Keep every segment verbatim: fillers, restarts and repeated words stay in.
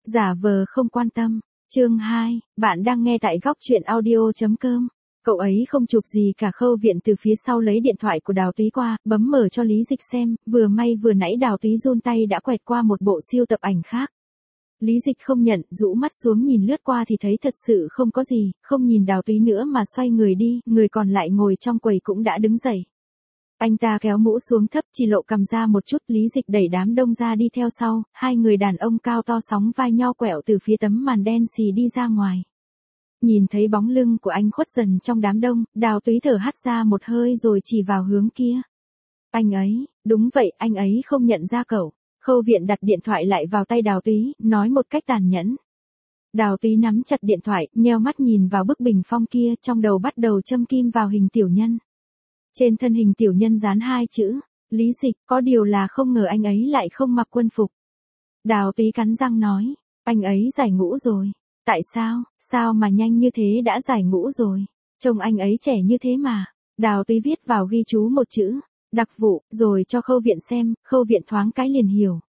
Giả vờ không quan tâm. Chương hai, bạn đang nghe tại góc truyện audio chấm com. Cậu ấy không chụp gì cả. Khâu Viện từ phía sau lấy điện thoại của Đào Túy qua, bấm mở cho Lý Dịch xem, vừa may vừa nãy Đào Túy run tay đã quẹt qua một bộ siêu tập ảnh khác. Lý Dịch không nhận, rũ mắt xuống nhìn lướt qua thì thấy thật sự không có gì, không nhìn Đào Túy nữa mà xoay người đi, người còn lại ngồi trong quầy cũng đã đứng dậy. Anh ta kéo mũ xuống thấp, chỉ lộ cằm ra một chút. Lý Dịch đẩy đám đông ra đi theo sau, hai người đàn ông cao to sóng vai nhau quẹo từ phía tấm màn đen xì đi ra ngoài. Nhìn thấy bóng lưng của anh khuất dần trong đám đông, Đào Túy thở hắt ra một hơi rồi chỉ vào hướng kia. Anh ấy, đúng vậy, anh ấy không nhận ra cậu. Khâu Viện đặt điện thoại lại vào tay Đào Túy, nói một cách tàn nhẫn. Đào Túy nắm chặt điện thoại, nheo mắt nhìn vào bức bình phong kia, trong đầu bắt đầu châm kim vào hình tiểu nhân. Trên thân hình tiểu nhân dán hai chữ, Lý Dịch, có điều là không ngờ anh ấy lại không mặc quân phục. Đào Túy cắn răng nói, anh ấy giải ngũ rồi. Tại sao, sao mà nhanh như thế đã giải ngũ rồi? Trông anh ấy trẻ như thế mà. Đào Túy viết vào ghi chú một chữ, đặc vụ, rồi cho Khâu Viện xem. Khâu Viện thoáng cái liền hiểu.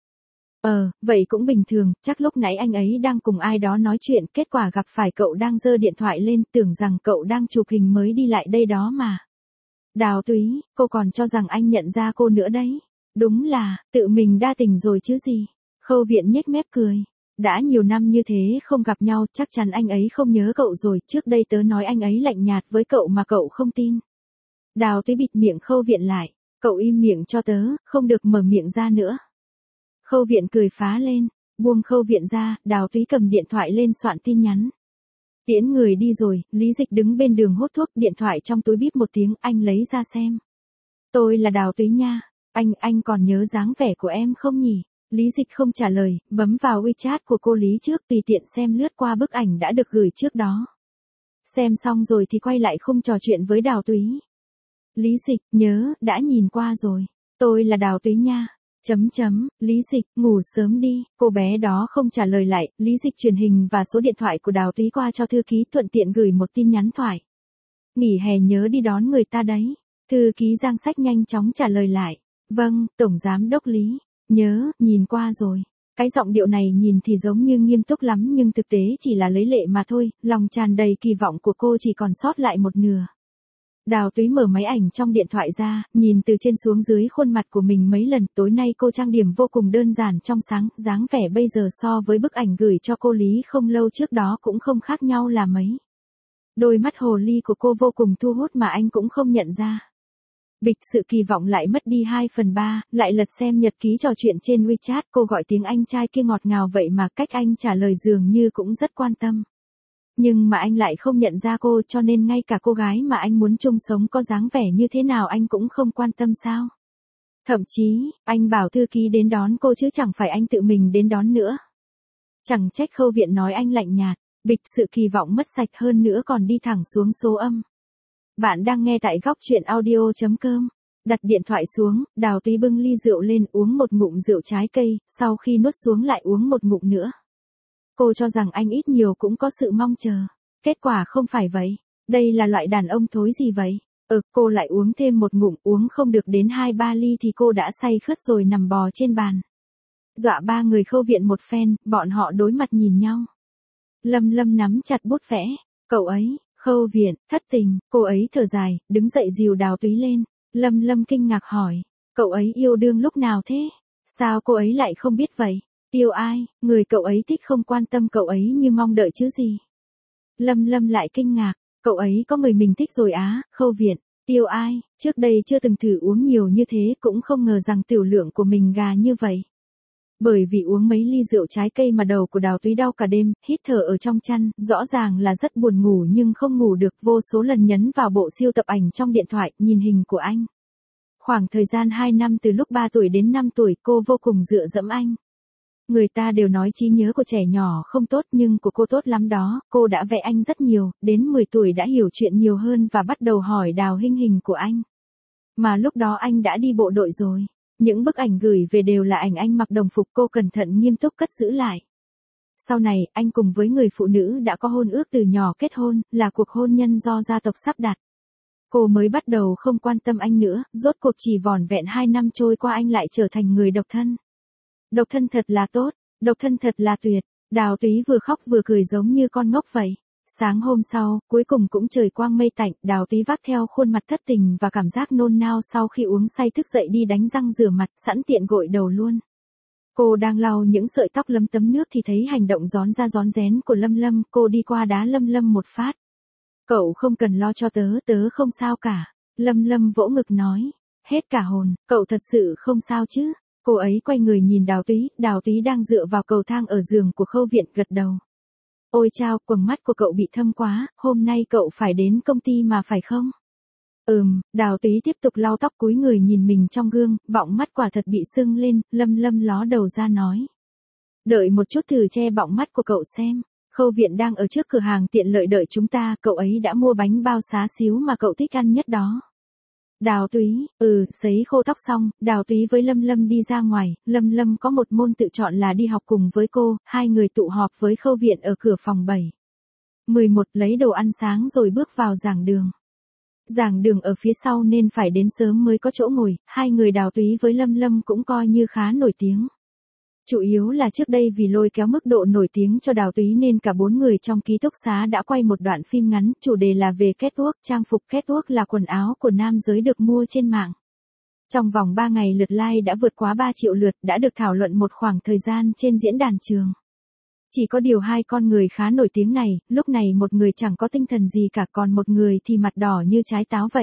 Ờ, vậy cũng bình thường, chắc lúc nãy anh ấy đang cùng ai đó nói chuyện, kết quả gặp phải cậu đang giơ điện thoại lên, tưởng rằng cậu đang chụp hình mới đi lại đây đó mà. Đào Túy, cô còn cho rằng anh nhận ra cô nữa đấy. Đúng là, tự mình đa tình rồi chứ gì. Khâu Viện nhếch mép cười. Đã nhiều năm như thế không gặp nhau, chắc chắn anh ấy không nhớ cậu rồi, trước đây tớ nói anh ấy lạnh nhạt với cậu mà cậu không tin. Đào Túy bịt miệng Khâu Viện lại, cậu im miệng cho tớ, không được mở miệng ra nữa. Khâu Viện cười phá lên, buông Khâu Viện ra, Đào Túy cầm điện thoại lên soạn tin nhắn. Tiễn người đi rồi, Lý Dịch đứng bên đường hút thuốc, điện thoại trong túi bíp một tiếng, anh lấy ra xem. Tôi là Đào Túy nha, anh, anh còn nhớ dáng vẻ của em không nhỉ? Lý Dịch không trả lời, bấm vào WeChat của cô Lý trước, tùy tiện xem lướt qua bức ảnh đã được gửi trước đó. Xem xong rồi thì quay lại không trò chuyện với Đào Túy. Lý Dịch, nhớ, đã nhìn qua rồi. Tôi là Đào Túy nha. Chấm chấm, Lý Dịch, ngủ sớm đi. Cô bé đó không trả lời lại, Lý Dịch truyền hình và số điện thoại của Đào Túy qua cho thư ký, thuận tiện gửi một tin nhắn thoại. Nghỉ hè nhớ đi đón người ta đấy. Thư ký Giang Sách nhanh chóng trả lời lại. Vâng, Tổng Giám Đốc Lý. Nhớ, nhìn qua rồi. Cái giọng điệu này nhìn thì giống như nghiêm túc lắm nhưng thực tế chỉ là lấy lệ mà thôi, lòng tràn đầy kỳ vọng của cô chỉ còn sót lại một nửa. Đào Túy mở máy ảnh trong điện thoại ra, nhìn từ trên xuống dưới khuôn mặt của mình mấy lần. Tối nay cô trang điểm vô cùng đơn giản trong sáng, dáng vẻ bây giờ so với bức ảnh gửi cho cô Lý không lâu trước đó cũng không khác nhau là mấy. Đôi mắt hồ ly của cô vô cùng thu hút mà anh cũng không nhận ra. Bịch, sự kỳ vọng lại mất đi hai phần ba, lại lật xem nhật ký trò chuyện trên WeChat, cô gọi tiếng anh trai kia ngọt ngào vậy mà cách anh trả lời dường như cũng rất quan tâm. Nhưng mà anh lại không nhận ra cô, cho nên ngay cả cô gái mà anh muốn chung sống có dáng vẻ như thế nào anh cũng không quan tâm sao. Thậm chí, anh bảo thư ký đến đón cô chứ chẳng phải anh tự mình đến đón nữa. Chẳng trách Khâu Viện nói anh lạnh nhạt, bịch, sự kỳ vọng mất sạch hơn nữa còn đi thẳng xuống số âm. Bạn đang nghe tại góc truyện audio chấm com. Đặt điện thoại xuống, Đào Túy bưng ly rượu lên uống một ngụm rượu trái cây, sau khi nuốt xuống lại uống một ngụm nữa. Cô cho rằng anh ít nhiều cũng có sự mong chờ. Kết quả không phải vậy. Đây là loại đàn ông thối gì vậy? Ừ, cô lại uống thêm một ngụm, uống không được đến hai ba ly thì cô đã say khướt rồi nằm bò trên bàn. Dọa ba người Khâu Viện một phen, bọn họ đối mặt nhìn nhau. Lâm Lâm nắm chặt bút vẽ. Cậu ấy, Khâu Viện, thất tình, cô ấy thở dài, đứng dậy dìu Đào Túy lên. Lâm Lâm kinh ngạc hỏi, cậu ấy yêu đương lúc nào thế? Sao cô ấy lại không biết vậy? Tiêu ai, người cậu ấy thích không quan tâm cậu ấy như mong đợi chứ gì? Lâm Lâm lại kinh ngạc, cậu ấy có người mình thích rồi á. Khâu Viện, Tiêu ai, trước đây chưa từng thử uống nhiều như thế, cũng không ngờ rằng tiểu lượng của mình gà như vậy. Bởi vì uống mấy ly rượu trái cây mà đầu của Đào Túy đau cả đêm, hít thở ở trong chăn, rõ ràng là rất buồn ngủ nhưng không ngủ được, vô số lần nhấn vào bộ siêu tập ảnh trong điện thoại, nhìn hình của anh. Khoảng thời gian hai năm từ lúc ba tuổi đến năm tuổi cô vô cùng dựa dẫm anh. Người ta đều nói trí nhớ của trẻ nhỏ không tốt nhưng của cô tốt lắm đó, cô đã vẽ anh rất nhiều, đến mười tuổi đã hiểu chuyện nhiều hơn và bắt đầu hỏi Đào Hinh hình của anh. Mà lúc đó anh đã đi bộ đội rồi. Những bức ảnh gửi về đều là ảnh anh mặc đồng phục, cô cẩn thận nghiêm túc cất giữ lại. Sau này, anh cùng với người phụ nữ đã có hôn ước từ nhỏ kết hôn, là cuộc hôn nhân do gia tộc sắp đặt. Cô mới bắt đầu không quan tâm anh nữa, rốt cuộc chỉ vỏn vẹn hai năm trôi qua anh lại trở thành người độc thân. Độc thân thật là tốt, độc thân thật là tuyệt. Đào Túy vừa khóc vừa cười giống như con ngốc vậy. Sáng hôm sau, cuối cùng cũng trời quang mây tạnh, Đào Túy vác theo khuôn mặt thất tình và cảm giác nôn nao sau khi uống say thức dậy đi đánh răng rửa mặt, sẵn tiện gội đầu luôn. Cô đang lau những sợi tóc lấm tấm nước thì thấy hành động rón ra rón rén của Lâm Lâm, cô đi qua đá Lâm Lâm một phát. Cậu không cần lo cho tớ, tớ không sao cả. Lâm Lâm vỗ ngực nói. Hết cả hồn, cậu thật sự không sao chứ? Cô ấy quay người nhìn Đào Túy, Đào Túy đang dựa vào cầu thang ở giường của Khâu Viện gật đầu. Ôi chao, quầng mắt của cậu bị thâm quá, hôm nay cậu phải đến công ty mà phải không? Ừm, Đào Túy tiếp tục lau tóc cúi người nhìn mình trong gương, bọng mắt quả thật bị sưng lên, Lâm Lâm ló đầu ra nói. Đợi một chút thử che bọng mắt của cậu xem. Khâu Viện đang ở trước cửa hàng tiện lợi đợi chúng ta, cậu ấy đã mua bánh bao xá xíu mà cậu thích ăn nhất đó. Đào Túy, ừ, sấy khô tóc xong, Đào Túy với Lâm Lâm đi ra ngoài, Lâm Lâm có một môn tự chọn là đi học cùng với cô, hai người tụ họp với Khâu Viện ở cửa phòng bảy. mười một lấy đồ ăn sáng rồi bước vào giảng đường. Giảng đường ở phía sau nên phải đến sớm mới có chỗ ngồi, hai người Đào Túy với Lâm Lâm cũng coi như khá nổi tiếng. Chủ yếu là trước đây vì lôi kéo mức độ nổi tiếng cho Đào Túy nên cả bốn người trong ký túc xá đã quay một đoạn phim ngắn, chủ đề là về catwalk, trang phục catwalk là quần áo của nam giới được mua trên mạng. Trong vòng ba ngày lượt like đã vượt quá ba triệu lượt, đã được thảo luận một khoảng thời gian trên diễn đàn trường. Chỉ có điều hai con người khá nổi tiếng này, lúc này một người chẳng có tinh thần gì cả, còn một người thì mặt đỏ như trái táo vậy.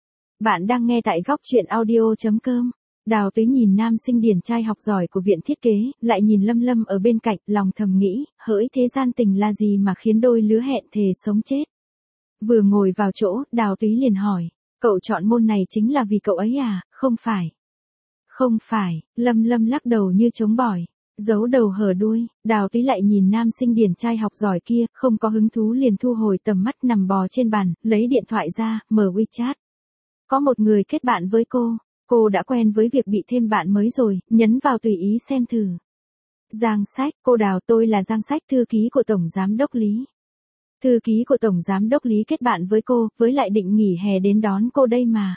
Bạn đang nghe tại góc truyện audio chấm com. Đào Túy nhìn nam sinh điển trai học giỏi của viện thiết kế, lại nhìn Lâm Lâm ở bên cạnh, lòng thầm nghĩ, hỡi thế gian tình là gì mà khiến đôi lứa hẹn thề sống chết. Vừa ngồi vào chỗ, Đào Túy liền hỏi, cậu chọn môn này chính là vì cậu ấy à, không phải. Không phải, Lâm Lâm lắc đầu như chống bỏi, giấu đầu hở đuôi, Đào Túy lại nhìn nam sinh điển trai học giỏi kia, không có hứng thú liền thu hồi tầm mắt nằm bò trên bàn, lấy điện thoại ra, mở WeChat. Có một người kết bạn với cô. Cô đã quen với việc bị thêm bạn mới rồi, nhấn vào tùy ý xem thử. Giang Sách, cô Đào, tôi là Giang Sách, thư ký của Tổng Giám đốc Lý. Thư ký của Tổng Giám đốc Lý kết bạn với cô, với lại định nghỉ hè đến đón cô đây mà.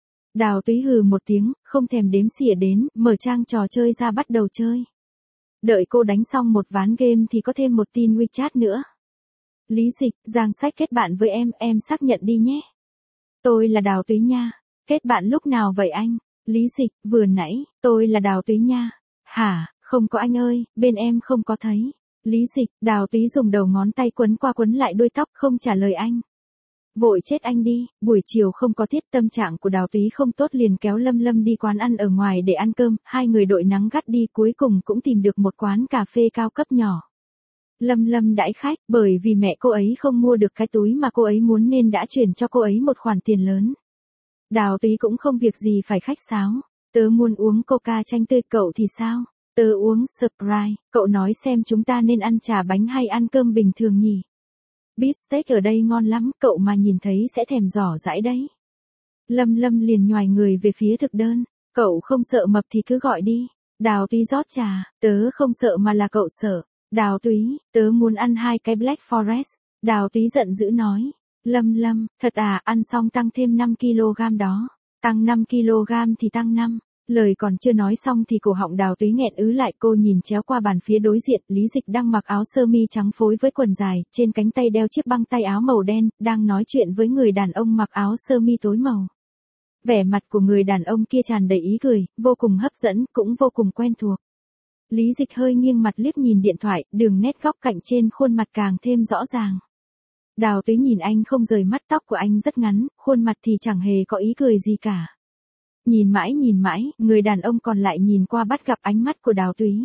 Đào Túy hừ một tiếng, không thèm đếm xỉa đến, mở trang trò chơi ra bắt đầu chơi. Đợi cô đánh xong một ván game thì có thêm một tin WeChat nữa. Lý Dịch, Giang Sách kết bạn với em, em xác nhận đi nhé. Tôi là Đào Túy nha. Kết bạn lúc nào vậy anh? Lý Dịch, vừa nãy, tôi là Đào Túy nha. Hả, không có anh ơi, bên em không có thấy. Lý Dịch, Đào Túy dùng đầu ngón tay quấn qua quấn lại đuôi tóc không trả lời anh. Vội chết anh đi, buổi chiều không có tiết, tâm trạng của Đào Túy không tốt liền kéo Lâm Lâm đi quán ăn ở ngoài để ăn cơm, hai người đội nắng gắt đi cuối cùng cũng tìm được một quán cà phê cao cấp nhỏ. Lâm Lâm đãi khách, bởi vì mẹ cô ấy không mua được cái túi mà cô ấy muốn nên đã chuyển cho cô ấy một khoản tiền lớn. Đào Túy cũng không việc gì phải khách sáo. Tớ muốn uống coca chanh tươi, cậu thì sao? Tớ uống Sprite, cậu nói xem chúng ta nên ăn chả bánh hay ăn cơm bình thường nhỉ? Beef steak ở đây ngon lắm, cậu mà nhìn thấy sẽ thèm giỏ dãi đấy. Lâm Lâm liền nhoài người về phía thực đơn. Cậu không sợ mập thì cứ gọi đi. Đào Túy rót trà, tớ không sợ mà là cậu sợ. Đào Túy, tớ muốn ăn hai cái Black Forest. Đào Túy giận dữ nói. Lâm Lâm, thật à, ăn xong tăng thêm năm ki lô gam đó. Tăng năm ki lô gam thì tăng năm. Lời còn chưa nói xong thì cổ họng Đào Túy nghẹn ứ lại, cô nhìn chéo qua bàn phía đối diện, Lý Dịch đang mặc áo sơ mi trắng phối với quần dài, trên cánh tay đeo chiếc băng tay áo màu đen, đang nói chuyện với người đàn ông mặc áo sơ mi tối màu. Vẻ mặt của người đàn ông kia tràn đầy ý cười, vô cùng hấp dẫn, cũng vô cùng quen thuộc. Lý Dịch hơi nghiêng mặt liếc nhìn điện thoại, đường nét góc cạnh trên khuôn mặt càng thêm rõ ràng. Đào Túy nhìn anh không rời mắt, tóc của anh rất ngắn, khuôn mặt thì chẳng hề có ý cười gì cả. Nhìn mãi nhìn mãi, người đàn ông còn lại nhìn qua bắt gặp ánh mắt của Đào Túy.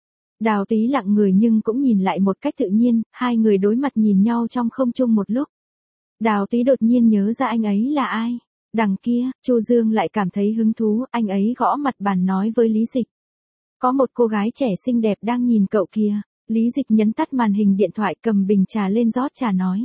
Đào Túy lặng người nhưng cũng nhìn lại một cách tự nhiên, hai người đối mặt nhìn nhau trong không trung một lúc. Đào Túy đột nhiên nhớ ra anh ấy là ai. Đằng kia, Chu Dương lại cảm thấy hứng thú, anh ấy gõ mặt bàn nói với Lý Dịch. Có một cô gái trẻ xinh đẹp đang nhìn cậu kia. Lý Dịch nhấn tắt màn hình điện thoại, cầm bình trà lên rót trà nói.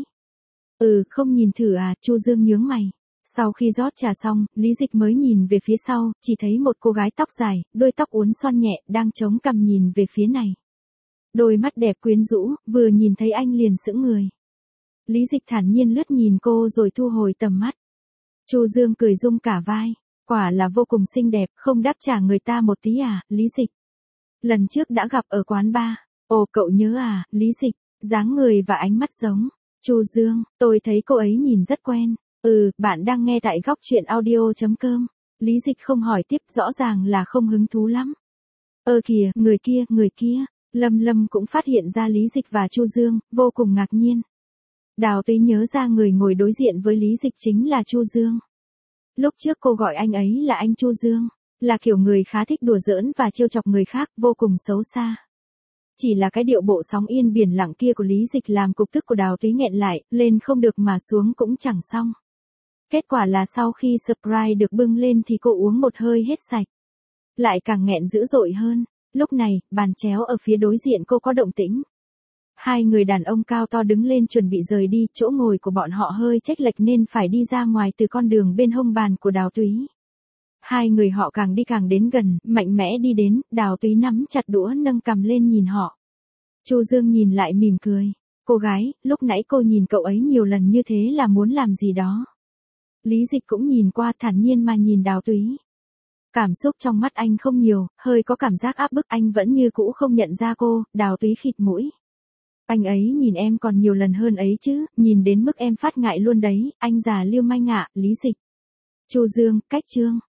Ừ, không nhìn thử à, Chu Dương nhướng mày. Sau khi rót trà xong, Lý Dịch mới nhìn về phía sau, chỉ thấy một cô gái tóc dài, đôi tóc uốn xoăn nhẹ, đang chống cằm nhìn về phía này. Đôi mắt đẹp quyến rũ, vừa nhìn thấy anh liền sững người. Lý Dịch thản nhiên lướt nhìn cô rồi thu hồi tầm mắt. Chu Dương cười rung cả vai, quả là vô cùng xinh đẹp, không đáp trả người ta một tí à, Lý Dịch. Lần trước đã gặp ở quán bar, Ồ cậu nhớ à, Lý Dịch, dáng người và ánh mắt giống. Chu Dương, tôi thấy cô ấy nhìn rất quen. Ừ, bạn đang nghe tại góc chuyện audio.com. Lý Dịch không hỏi tiếp, rõ ràng là không hứng thú lắm. Ơ kìa, người kia, người kia. Lâm Lâm cũng phát hiện ra Lý Dịch và Chu Dương, vô cùng ngạc nhiên. Đào Túy nhớ ra người ngồi đối diện với Lý Dịch chính là Chu Dương. Lúc trước cô gọi anh ấy là anh Chu Dương, là kiểu người khá thích đùa giỡn và trêu chọc người khác, vô cùng xấu xa. Chỉ là cái điệu bộ sóng yên biển lặng kia của Lý Dịch làm cục tức của Đào Túy nghẹn lại, lên không được mà xuống cũng chẳng xong. Kết quả là sau khi Sprite được bưng lên thì cô uống một hơi hết sạch. Lại càng nghẹn dữ dội hơn. Lúc này, bàn chéo ở phía đối diện cô có động tĩnh. Hai người đàn ông cao to đứng lên chuẩn bị rời đi, chỗ ngồi của bọn họ hơi chệch lệch nên phải đi ra ngoài từ con đường bên hông bàn của Đào Túy. Hai người họ càng đi càng đến gần, mạnh mẽ đi đến, Đào Túy nắm chặt đũa nâng cằm lên nhìn họ. Chu Dương nhìn lại mỉm cười. Cô gái, lúc nãy cô nhìn cậu ấy nhiều lần như thế là muốn làm gì đó. Lý Dịch cũng nhìn qua, thản nhiên mà nhìn Đào Túy. Cảm xúc trong mắt anh không nhiều, hơi có cảm giác áp bức, anh vẫn như cũ không nhận ra cô. Đào Túy khịt mũi. Anh ấy nhìn em còn nhiều lần hơn ấy chứ, nhìn đến mức em phát ngại luôn đấy, anh già liêu manh ạ. Lý Dịch. Chu Dương, cách chương.